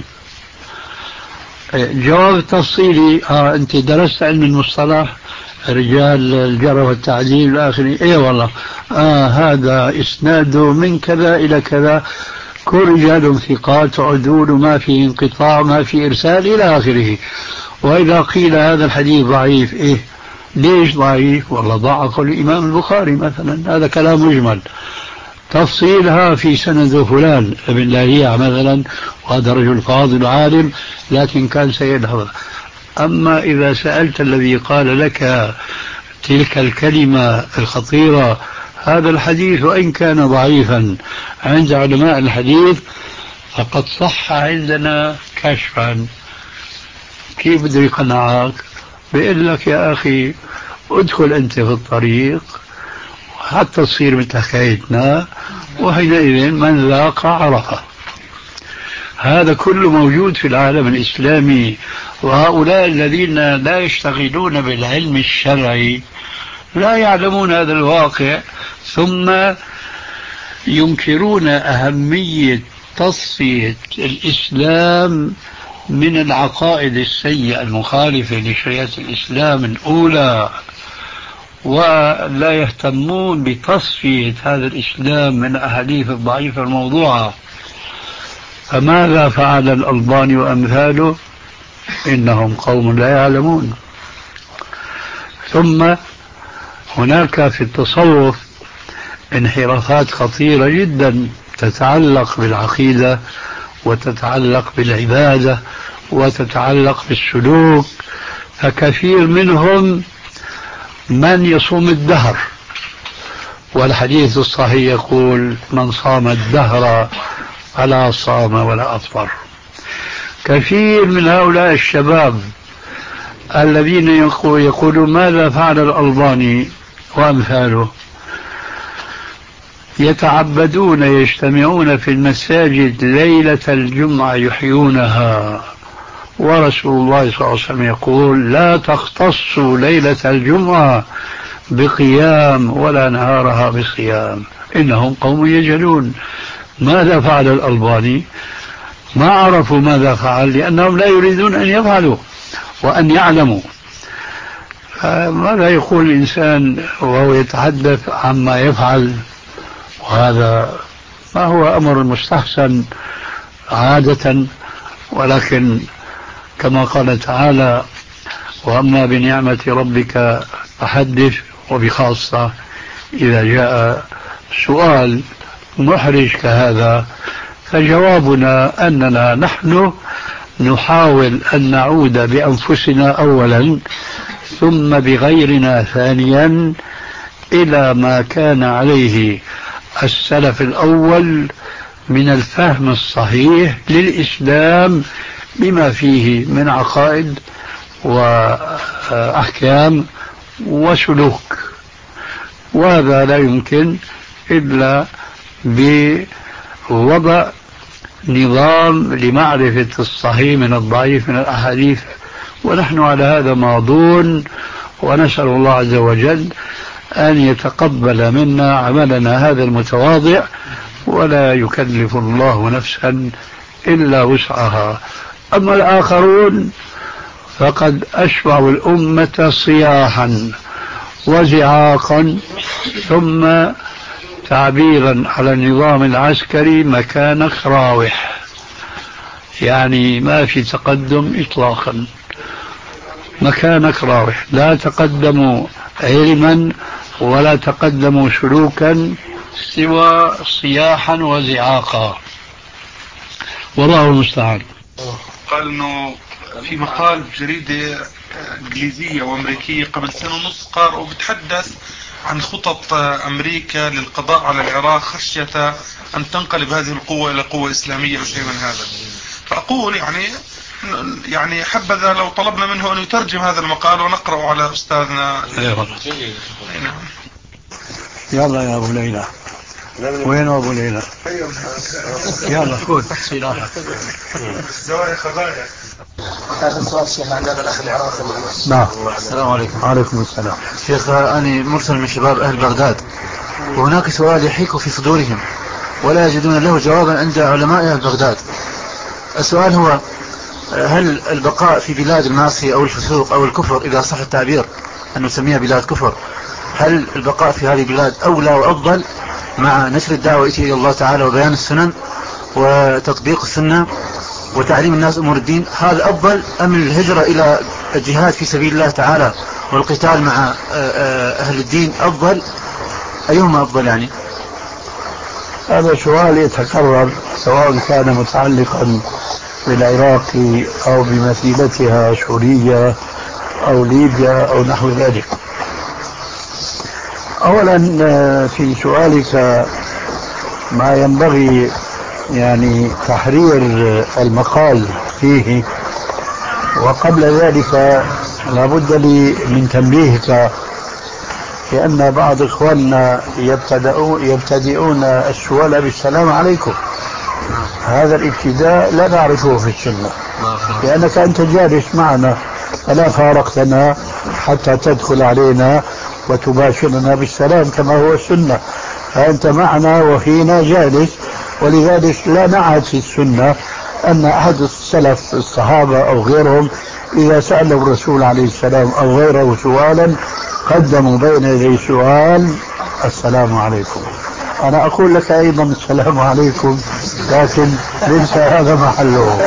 الجواب التفصيلي آه أنت درست علم المصطلح رجال الجرح والتعديل والآخرين، إيه والله آه هذا إسناده من كذا إلى كذا، كل رجال ثقات عدول ما في انقطاع ما في إرسال إلى آخره. وإذا قيل هذا الحديث ضعيف، إيه ليش ضعيف؟ والله ضعف الإمام البخاري مثلا، هذا كلام مجمل، تفصيلها في سند فلان ابن لاهيع مثلا، وهذا رجل فاضل عالم لكن كان سيء الحفظ. أما إذا سألت الذي قال لك تلك الكلمة الخطيرة، هذا الحديث وإن كان ضعيفا عند علماء الحديث فقد صح عندنا كشفا، كيف بده يقنعك؟ بيقول لك يا أخي ادخل أنت في الطريق حتى تصير مثل حكايتنا، وحينئذ من ذاق عرفه. هذا كله موجود في العالم الإسلامي، وهؤلاء الذين لا يشتغلون بالعلم الشرعي لا يعلمون هذا الواقع، ثم ينكرون أهمية تصفية الإسلام من العقائد السيئة المخالفة لشريعة الإسلام الأولى، ولا يهتمون بتصفية هذا الإسلام من الأحاديث الضعيفة الموضوعة. فماذا فعل الألباني وأمثاله؟ إنهم قوم لا يعلمون. ثم هناك في التصوف انحرافات خطيرة جدا تتعلق بالعقيدة وتتعلق بالعبادة وتتعلق بالسلوك، فكثير منهم من يصوم الدهر، والحديث الصحيح يقول من صام الدهر فلا صام ولا أفطر. كثير من هؤلاء الشباب الذين يقولون ماذا فعل الألباني وأمثاله، يتعبدون يجتمعون في المساجد ليلة الجمعة يحيونها، ورسول الله صلى الله عليه وسلم يقول لا تختصوا ليلة الجمعة بقيام ولا نهارها بصيام، إنهم قوم يجهلون. ماذا فعل الألباني؟ ما عرفوا ماذا فعل لأنهم لا يريدون أن يفعلوا وأن يعلموا. ماذا يقول الإنسان وهو يتحدث عما يفعل؟ وهذا ما هو أمر مستحسن عادة، ولكن كما قال تعالى وأما بنعمة ربك فحدث، وبخاصة إذا جاء سؤال محرج كهذا فجوابنا أننا نحن نحاول أن نعود بأنفسنا أولا ثم بغيرنا ثانيا إلى ما كان عليه السلف الأول من الفهم الصحيح للإسلام بما فيه من عقائد وأحكام وسلوك، وهذا لا يمكن إلا بوضع نظام لمعرفة الصحيح من الضعيف من الأحاديث، ونحن على هذا ماضون، ونسأل الله عز وجل أن يتقبل منا عملنا هذا المتواضع، ولا يكلف الله نفسا إلا وسعها. أما الآخرون فقد أشبعوا الأمة صياحا وزعاقا، ثم تعبيرا على النظام العسكري مكانك راوح، يعني ما في تقدم إطلاقا، مكانك راوح، لا تقدموا علما ولا تقدموا سلوكا سوى صياحا وزعاقا، والله المستعان. قال انه في مقال بجريدة انجليزية وامريكية قبل سنة ونص قال وبتحدث عن خطط امريكا للقضاء على العراق خشية ان تنقلب هذه القوة الى قوة اسلامية او شيء من هذا. فاقول يعني يعني حبذا لو طلبنا منه ان يترجم هذا المقال ونقرأه على استاذنا. يلا يا ابو ليلى، وين ابو ليلى؟ يلا خذ سلاحك. زوايا خبايا. هذا السؤال شيخ عن هذا الاخ العراقي. نعم. السلام عليكم. وعليكم السلام. شيخ أنا مرسل من شباب أهل بغداد، وهناك سؤال يحيك في صدورهم ولا يجدون له جوابا عند علماء أهل بغداد. السؤال هو هل البقاء في بلاد المعصية أو الفسوق أو الكفر، إذا صح التعبير أن نسميها بلاد كفر، هل البقاء في هذه البلاد أولى وأفضل مع نشر الدعوة إلى الله تعالى وبيان السنن وتطبيق السنة وتعليم الناس أمور الدين، هذا أفضل أم الهجرة إلى الجهاد في سبيل الله تعالى والقتال مع أهل الدين أفضل؟ أيهما أفضل يعني؟ هذا سؤال يتكرر سواء كان متعلقا بالعراق أو بمثيلتها سوريا أو ليبيا أو نحو ذلك. أولا في سؤالك ما ينبغي يعني تحرير المقال فيه، وقبل ذلك لابد لي من تنبيهك لأن بعض إخواننا يبتدئون, يبتدئون السؤال بالسلام عليكم. هذا الابتداء لا نعرفه في السنة، لأنك أنت جالس معنا فلا فارقتنا حتى تدخل علينا وتباشرنا بالسلام كما هو السنة، فأنت معنا وفينا جالس، ولذلك لا نعهد في السنة أن أحد السلف الصحابة أو غيرهم إذا سألوا الرسول عليه السلام أو غيره سؤالا قدموا بين يدي سؤال السلام عليكم. أنا أقول لك أيضا السلام عليكم، لكن ليس هذا محله.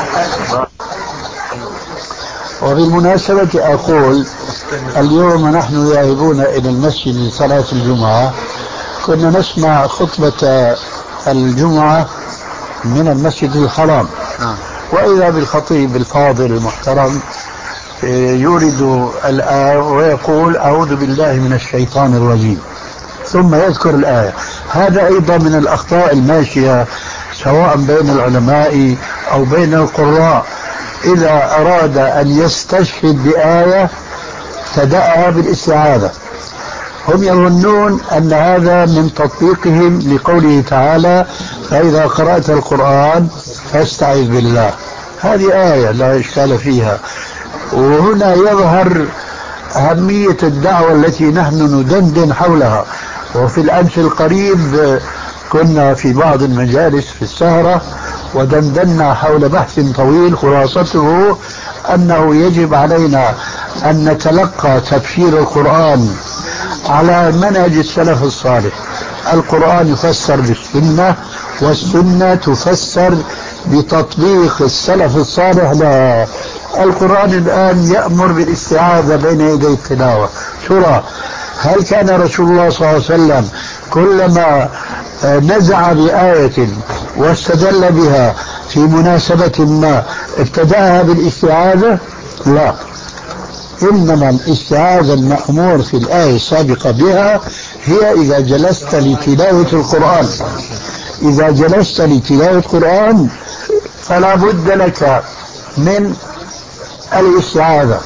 وبالمناسبة أقول اليوم نحن ذاهبون إلى المسجد لصلاة الجمعة، كنا نسمع خطبة الجمعة من المسجد الحرام، وإذا بالخطيب الفاضل المحترم يورد الآية ويقول أعوذ بالله من الشيطان الرجيم ثم يذكر الآية. هذا أيضا من الأخطاء الماشية سواء بين العلماء أو بين القراء، إذا أراد أن يستشهد بآية ابتدأها بالاستعاذة. هم يظنون أن هذا من تطبيقهم لقوله تعالى فإذا قرأت القرآن فاستعذ بالله. هذه آية لا إشكال فيها، وهنا يظهر أهمية الدعوة التي نحن ندندن حولها. وفي الأمس القريب كنا في بعض المجالس في السهرة ودندنا حول بحث طويل خلاصته أنه يجب علينا أن نتلقى تفسير القرآن على منهج السلف الصالح. القرآن يفسر بالسنة والسنة تفسر بتطبيق السلف الصالح لها. القرآن الآن يأمر بالاستعاذة بين يدي التلاوة. ترى هل كان رسول الله صلى الله عليه وسلم كلما نزع بآية واستدل بها في مناسبة ما ابتدأها بالاستعاذة؟ لا، إنما الاستعاذة المأمور في الآية السابقة بها هي إذا جلست لتلاوة القرآن. إذا جلست لتلاوة القرآن فلا بد لك من الاستعاذة،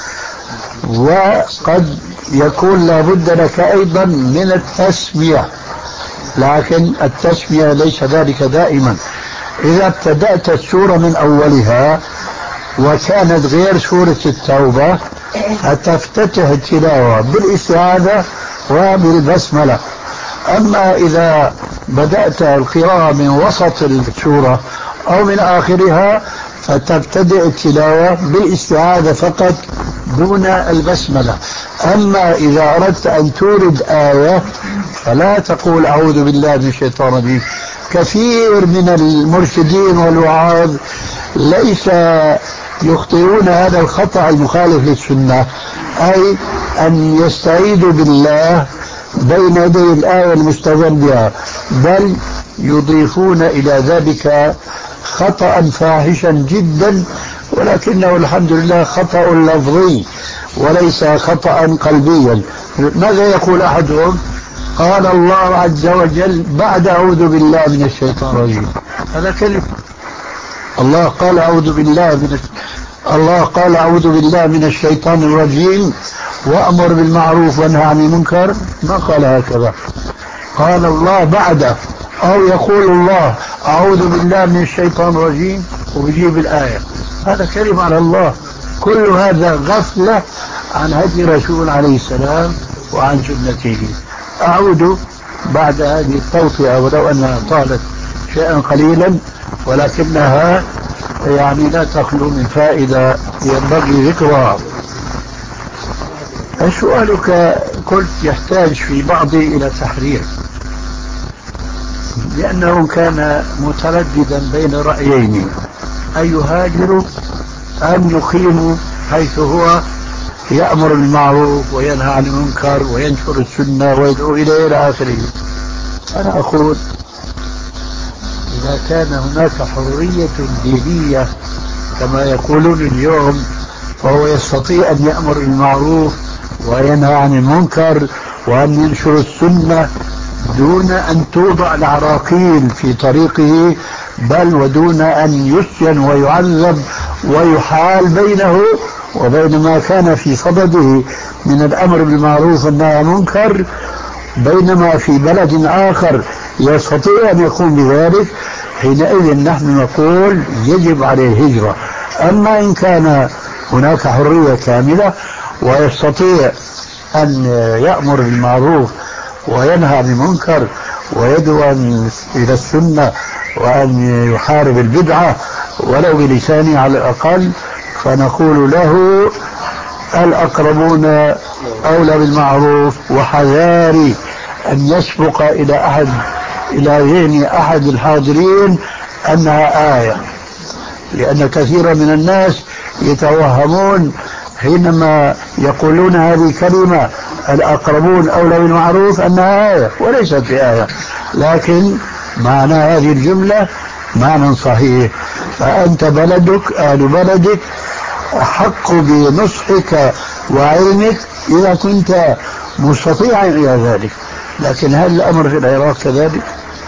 وقد يكون لا بد لك أيضا من التسمية، لكن التسمية ليس ذلك دائما. إذا ابتدأت السورة من أولها وكانت غير سورة التوبة فتفتتح التلاوة بالاستعاذة وبالبسملة. أما إذا بدأت القراءة من وسط السورة أو من آخرها فتبتدئ التلاوة بالاستعاذة فقط دون البسملة. أما إذا أردت أن تورد آية فلا تقول أعوذ بالله من الشيطان الرجيم. كثير من المرشدين والوعاظ ليس يخطئون هذا الخطأ المخالف للسنة، أي أن يستعيذوا بالله بين يدي الآية المستدل بها، بل يضيفون إلى ذلك خطأ فاحشا جدا، ولكنه الحمد لله خطأ لفظي وليس خطأ قلبيا. ماذا يقول أحدهم؟ قال الله عز وجل بعد أعوذ بالله من الشيطان الرجيم. هذا كلمة الله قال أعوذ بالله من الله قال أعوذ بالله من الشيطان الرجيم وأمر بالمعروف وانهى عن المنكر، ما قال هكذا. قال الله بعد، أو يقول الله أعوذ بالله من الشيطان الرجيم ويجيب الآية. هذا كلمة على الله. كل هذا غفلة عن هدي رسول عليه السلام وعن سنته. أعود بعد هذه التوطئة ولو أنها طالت شيئا قليلا، ولكنها يعني لا تخلو من فائدة ينبغي ذكرها. سؤالك قلت يحتاج في بعضه إلى تحرير، لأنه كان مترددا بين رأيين: أن يهاجر أم يقيم حيث هو يأمر بالمعروف وينهى عن المنكر وينشر السنة ويدعو إليه إلى آخره. أنا أقول إذا كان هناك حرية دينية كما يقولون اليوم، فهو يستطيع أن يأمر بالمعروف وينهى عن المنكر وأن ينشر السنة دون أن توضع العراقيل في طريقه، بل ودون أن يسجن ويعذب ويحال بينه وبين ما كان في صدده من الأمر بالمعروف والنهي عن المنكر، بينما في بلد آخر يستطيع أن يقوم بذلك. حينئذ نحن نقول يجب عليه الهجرة. أما إن كان هناك حرية كاملة ويستطيع أن يأمر بالمعروف وينهى عن المنكر ويدعو إلى السنة وأن يحارب البدعة ولو بلسانه على الأقل، فنقول له الأقربون أولى بالمعروف، وحذاري أن يسبق إلى أحد إلى ذهن أحد الحاضرين أنها آية، لأن كثيرا من الناس يتوهمون حينما يقولون هذه الكلمة الأقربون أولى بالمعروف أنها آية، وليست بآية، لكن معنى هذه الجملة معنى صحيح. فأنت بلدك أهل بلدك أحق بنصحك وعلمك إذا كنت مستطيعا إلى ذلك. لكن هل الأمر في العراق كذلك؟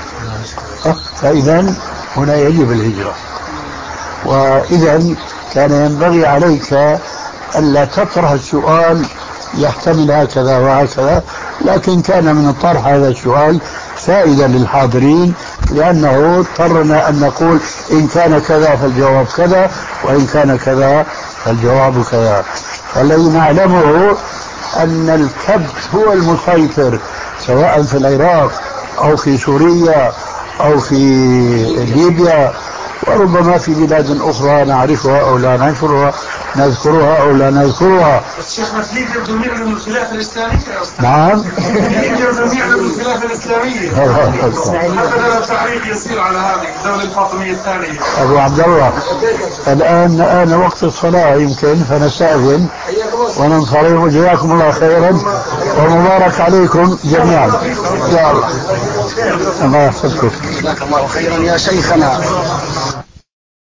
فإذا هنا يجب الهجرة. وإذا كان ينبغي عليك ألا تطرح السؤال يحتمل هكذا وهكذا، لكن كان من الطرح هذا السؤال فائدة للحاضرين، لأنه اضطرنا أن نقول إن كان كذا فالجواب كذا، وإن كان كذا فالجواب كذا. فالذي نعلمه أن الكبت هو المسيطر سواء في العراق أو في سوريا أو في ليبيا، وربما في بلاد أخرى نعرفها أو لا نعرفها، نذكرها أو لا نذكرها. الشيخ مسليك يبدو يعلم الخلافة الإسلامية. نعم يبدو يعلم الخلافة الإسلامية. هذا تعليق يسير على هذه الدولة الفاطمية الثانية. أبو عبد الله، الآن آن وقت الصلاة يمكن، فنستأذن وننصرف. جزاكم الله خيرا ومبارك عليكم جميعا. يا الله الله يحفظكم. جزاك الله خيرا يا شيخنا.